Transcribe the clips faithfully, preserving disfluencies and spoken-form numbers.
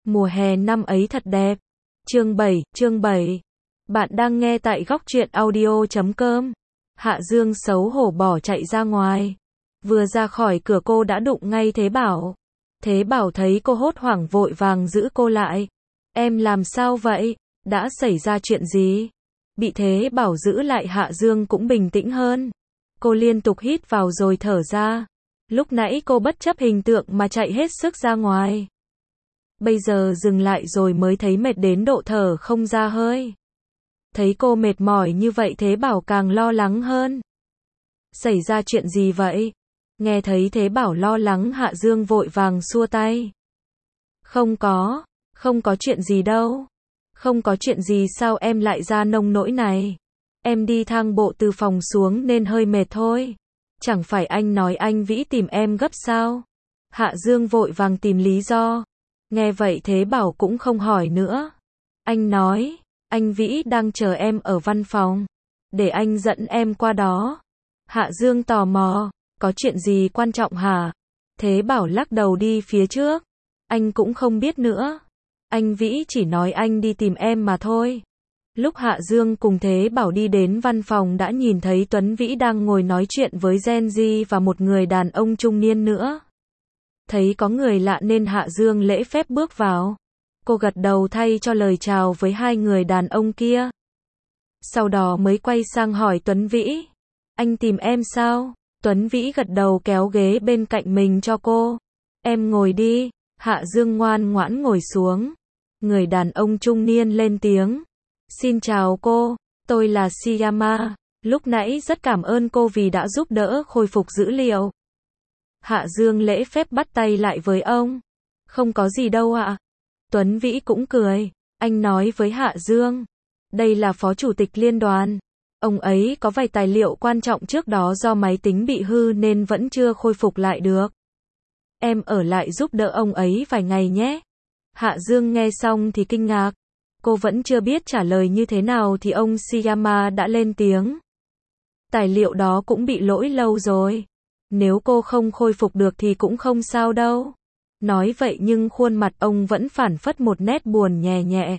Mùa hè năm ấy thật đẹp. Chương bảy, chương bảy. Bạn đang nghe tại góc truyện audio chấm com. Hạ Dương xấu hổ bỏ chạy ra ngoài. Vừa ra khỏi cửa cô đã đụng ngay Thế Bảo. Thế Bảo thấy cô hốt hoảng vội vàng giữ cô lại. Em làm sao vậy? Đã xảy ra chuyện gì? Bị Thế Bảo giữ lại, Hạ Dương cũng bình tĩnh hơn. Cô liên tục hít vào rồi thở ra. Lúc nãy cô bất chấp hình tượng mà chạy hết sức ra ngoài. Bây giờ dừng lại rồi mới thấy mệt đến độ thở không ra hơi. Thấy cô mệt mỏi như vậy, Thế Bảo càng lo lắng hơn. Xảy ra chuyện gì vậy? Nghe thấy Thế Bảo lo lắng, Hạ Dương vội vàng xua tay. Không có, không có chuyện gì đâu. Không có chuyện gì sao em lại ra nông nỗi này? Em đi thang bộ từ phòng xuống nên hơi mệt thôi. Chẳng phải anh nói anh Vĩ tìm em gấp sao? Hạ Dương vội vàng tìm lý do. Nghe vậy Thế Bảo cũng không hỏi nữa. Anh nói, anh Vĩ đang chờ em ở văn phòng. Để anh dẫn em qua đó. Hạ Dương tò mò, có chuyện gì quan trọng hả? Thế Bảo lắc đầu đi phía trước. Anh cũng không biết nữa. Anh Vĩ chỉ nói anh đi tìm em mà thôi. Lúc Hạ Dương cùng Thế Bảo đi đến văn phòng đã nhìn thấy Tuấn Vĩ đang ngồi nói chuyện với Gen Di và một người đàn ông trung niên nữa. Thấy có người lạ nên Hạ Dương lễ phép bước vào. Cô gật đầu thay cho lời chào với hai người đàn ông kia. Sau đó mới quay sang hỏi Tuấn Vĩ. Anh tìm em sao? Tuấn Vĩ gật đầu kéo ghế bên cạnh mình cho cô. Em ngồi đi. Hạ Dương ngoan ngoãn ngồi xuống. Người đàn ông trung niên lên tiếng. Xin chào cô, tôi là Siyama. Lúc nãy rất cảm ơn cô vì đã giúp đỡ khôi phục dữ liệu. Hạ Dương lễ phép bắt tay lại với ông. Không có gì đâu ạ. Tuấn Vĩ cũng cười. Anh nói với Hạ Dương. Đây là phó chủ tịch liên đoàn. Ông ấy có vài tài liệu quan trọng trước đó do máy tính bị hư nên vẫn chưa khôi phục lại được. Em ở lại giúp đỡ ông ấy vài ngày nhé. Hạ Dương nghe xong thì kinh ngạc. Cô vẫn chưa biết trả lời như thế nào thì ông Siyama đã lên tiếng. Tài liệu đó cũng bị lỗi lâu rồi. Nếu cô không khôi phục được thì cũng không sao đâu. Nói vậy nhưng khuôn mặt ông vẫn phảng phất một nét buồn nhẹ nhẹ.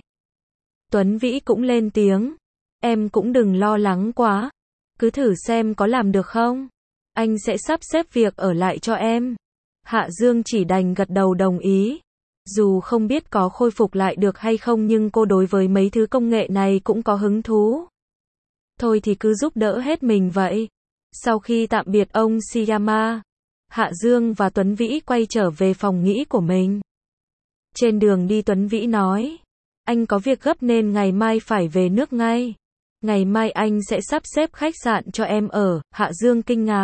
Tuấn Vĩ cũng lên tiếng. Em cũng đừng lo lắng quá. Cứ thử xem có làm được không. Anh sẽ sắp xếp việc ở lại cho em. Hạ Dương chỉ đành gật đầu đồng ý. Dù không biết có khôi phục lại được hay không nhưng cô đối với mấy thứ công nghệ này cũng có hứng thú. Thôi thì cứ giúp đỡ hết mình vậy. Sau khi tạm biệt ông Siyama, Hạ Dương và Tuấn Vĩ quay trở về phòng nghỉ của mình. Trên đường đi Tuấn Vĩ nói, anh có việc gấp nên ngày mai phải về nước ngay. Ngày mai anh sẽ sắp xếp khách sạn cho em ở. Hạ Dương kinh ngạc.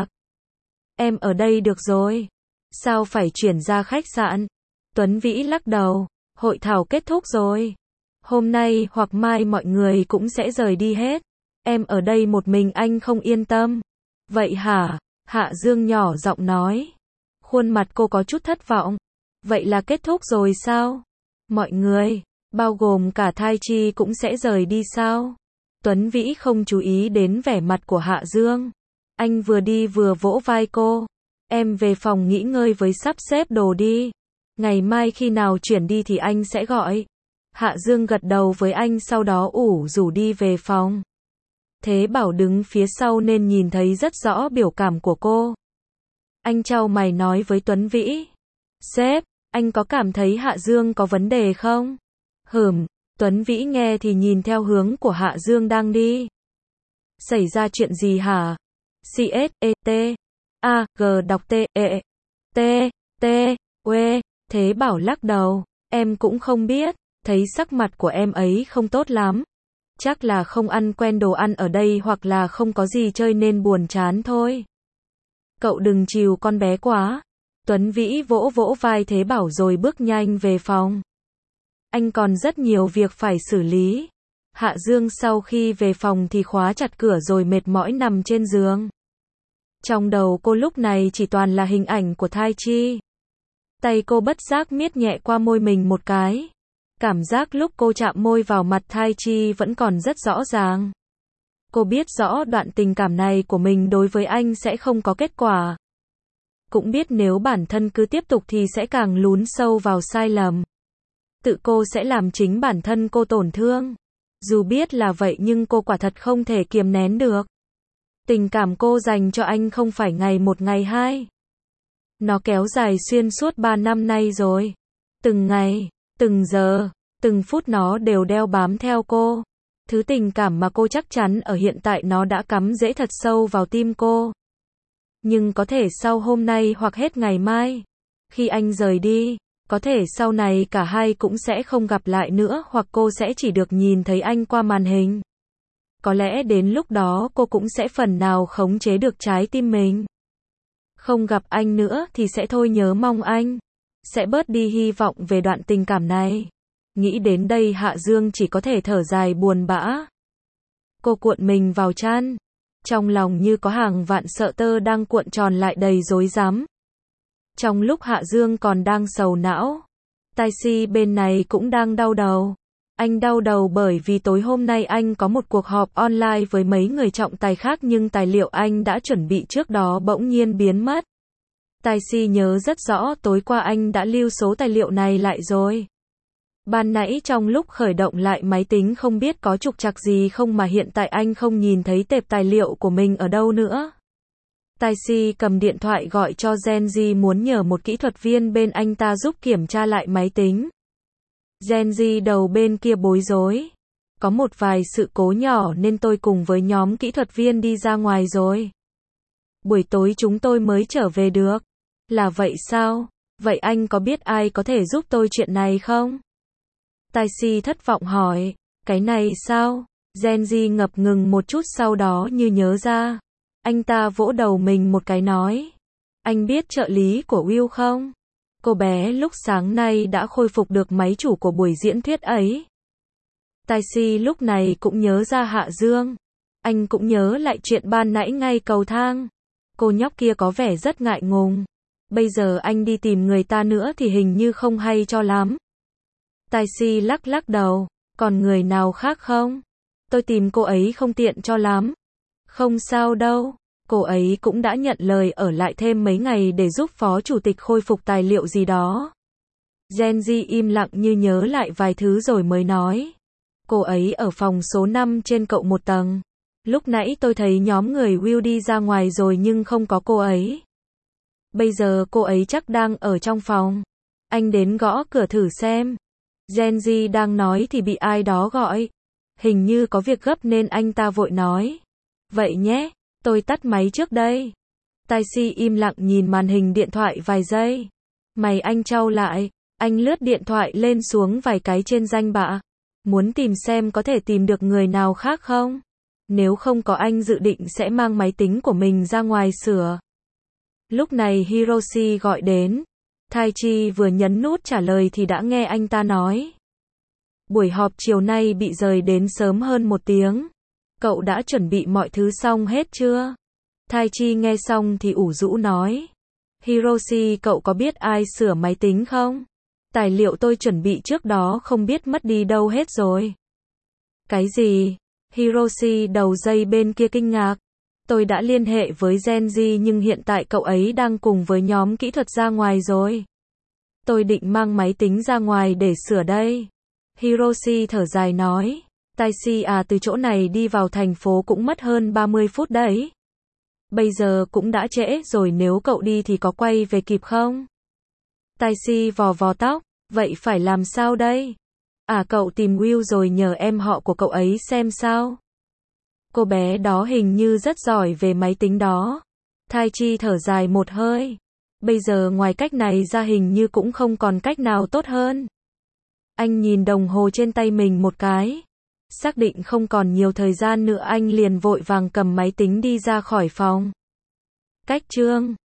Em ở đây được rồi. Sao phải chuyển ra khách sạn? Tuấn Vĩ lắc đầu. Hội thảo kết thúc rồi. Hôm nay hoặc mai mọi người cũng sẽ rời đi hết. Em ở đây một mình anh không yên tâm. Vậy hả? Hạ Dương nhỏ giọng nói. Khuôn mặt cô có chút thất vọng. Vậy là kết thúc rồi sao? Mọi người, bao gồm cả Thai Chi cũng sẽ rời đi sao? Tuấn Vĩ không chú ý đến vẻ mặt của Hạ Dương. Anh vừa đi vừa vỗ vai cô. Em về phòng nghỉ ngơi với sắp xếp đồ đi. Ngày mai khi nào chuyển đi thì anh sẽ gọi. Hạ Dương gật đầu với anh sau đó ủ rủ đi về phòng. Thế Bảo đứng phía sau nên nhìn thấy rất rõ biểu cảm của cô. Anh chau mày nói với Tuấn Vĩ. Sếp, anh có cảm thấy Hạ Dương có vấn đề không? Hửm, Tuấn Vĩ nghe thì nhìn theo hướng của Hạ Dương đang đi. Xảy ra chuyện gì hả? C S E T A G đọc T E T T W. Thế Bảo lắc đầu. Em cũng không biết. Thấy sắc mặt của em ấy không tốt lắm. Chắc là không ăn quen đồ ăn ở đây hoặc là không có gì chơi nên buồn chán thôi. Cậu đừng chiều con bé quá. Tuấn Vĩ vỗ vỗ vai Thế Bảo rồi bước nhanh về phòng. Anh còn rất nhiều việc phải xử lý. Hạ Dương sau khi về phòng thì khóa chặt cửa rồi mệt mỏi nằm trên giường. Trong đầu cô lúc này chỉ toàn là hình ảnh của Thai Chi. Tay cô bất giác miết nhẹ qua môi mình một cái. Cảm giác lúc cô chạm môi vào mặt Thai Chi vẫn còn rất rõ ràng. Cô biết rõ đoạn tình cảm này của mình đối với anh sẽ không có kết quả. Cũng biết nếu bản thân cứ tiếp tục thì sẽ càng lún sâu vào sai lầm. Tự cô sẽ làm chính bản thân cô tổn thương. Dù biết là vậy nhưng cô quả thật không thể kiềm nén được. Tình cảm cô dành cho anh không phải ngày một ngày hai. Nó kéo dài xuyên suốt ba năm nay rồi. Từng ngày, từng giờ, từng phút nó đều đeo bám theo cô. Thứ tình cảm mà cô chắc chắn ở hiện tại nó đã cắm rễ thật sâu vào tim cô. Nhưng có thể sau hôm nay hoặc hết ngày mai, khi anh rời đi, có thể sau này cả hai cũng sẽ không gặp lại nữa hoặc cô sẽ chỉ được nhìn thấy anh qua màn hình. Có lẽ đến lúc đó cô cũng sẽ phần nào khống chế được trái tim mình. Không gặp anh nữa thì sẽ thôi nhớ mong anh. Sẽ bớt đi hy vọng về đoạn tình cảm này. Nghĩ đến đây Hạ Dương chỉ có thể thở dài buồn bã. Cô cuộn mình vào chăn. Trong lòng như có hàng vạn sợi tơ đang cuộn tròn lại đầy rối rắm. Trong lúc Hạ Dương còn đang sầu não, Tai Si bên này cũng đang đau đầu. Anh đau đầu bởi vì tối hôm nay anh có một cuộc họp online với mấy người trọng tài khác nhưng tài liệu anh đã chuẩn bị trước đó bỗng nhiên biến mất. Tai Si nhớ rất rõ tối qua anh đã lưu số tài liệu này lại rồi. Ban nãy trong lúc khởi động lại máy tính không biết có trục trặc gì không mà hiện tại anh không nhìn thấy tệp tài liệu của mình ở đâu nữa. Tai Si cầm điện thoại gọi cho Genji muốn nhờ một kỹ thuật viên bên anh ta giúp kiểm tra lại máy tính. Genji đầu bên kia bối rối. Có một vài sự cố nhỏ nên tôi cùng với nhóm kỹ thuật viên đi ra ngoài rồi. Buổi tối chúng tôi mới trở về được. Là vậy sao? Vậy anh có biết ai có thể giúp tôi chuyện này không? Tai Si thất vọng hỏi. Cái này sao? Genji ngập ngừng một chút sau đó như nhớ ra. Anh ta vỗ đầu mình một cái nói. Anh biết trợ lý của Will không? Cô bé lúc sáng nay đã khôi phục được máy chủ của buổi diễn thuyết ấy. Tai Si lúc này cũng nhớ ra Hạ Dương. Anh cũng nhớ lại chuyện ban nãy ngay cầu thang. Cô nhóc kia có vẻ rất ngại ngùng. Bây giờ anh đi tìm người ta nữa thì hình như không hay cho lắm. Tai Si lắc lắc đầu. Còn người nào khác không? Tôi tìm cô ấy không tiện cho lắm. Không sao đâu. Cô ấy cũng đã nhận lời ở lại thêm mấy ngày để giúp phó chủ tịch khôi phục tài liệu gì đó. Genji im lặng như nhớ lại vài thứ rồi mới nói. Cô ấy ở phòng số năm trên cậu một tầng. Lúc nãy tôi thấy nhóm người Will đi ra ngoài rồi nhưng không có cô ấy. Bây giờ cô ấy chắc đang ở trong phòng. Anh đến gõ cửa thử xem. Genji đang nói thì bị ai đó gọi. Hình như có việc gấp nên anh ta vội nói. Vậy nhé, tôi tắt máy trước đây. Tai Si im lặng nhìn màn hình điện thoại vài giây. Mày anh chau lại, anh lướt điện thoại lên xuống vài cái trên danh bạ. Muốn tìm xem có thể tìm được người nào khác không? Nếu không có anh dự định sẽ mang máy tính của mình ra ngoài sửa. Lúc này Hiroshi gọi đến. Tai Chi vừa nhấn nút trả lời thì đã nghe anh ta nói. Buổi họp chiều nay bị rời đến sớm hơn một tiếng. Cậu đã chuẩn bị mọi thứ xong hết chưa? Tai Chi nghe xong thì ủ rũ nói. Hiroshi cậu có biết ai sửa máy tính không? Tài liệu tôi chuẩn bị trước đó không biết mất đi đâu hết rồi. Cái gì? Hiroshi đầu dây bên kia kinh ngạc. Tôi đã liên hệ với Genji nhưng hiện tại cậu ấy đang cùng với nhóm kỹ thuật ra ngoài rồi. Tôi định mang máy tính ra ngoài để sửa đây. Hiroshi thở dài nói. Tai Si à từ chỗ này đi vào thành phố cũng mất hơn ba mươi phút đấy. Bây giờ cũng đã trễ rồi nếu cậu đi thì có quay về kịp không? Tai Si vò vò tóc. Vậy phải làm sao đây? À cậu tìm Will rồi nhờ em họ của cậu ấy xem sao? Cô bé đó hình như rất giỏi về máy tính đó. Tai Chi thở dài một hơi. Bây giờ ngoài cách này ra hình như cũng không còn cách nào tốt hơn. Anh nhìn đồng hồ trên tay mình một cái. Xác định không còn nhiều thời gian nữa anh liền vội vàng cầm máy tính đi ra khỏi phòng. Cách chương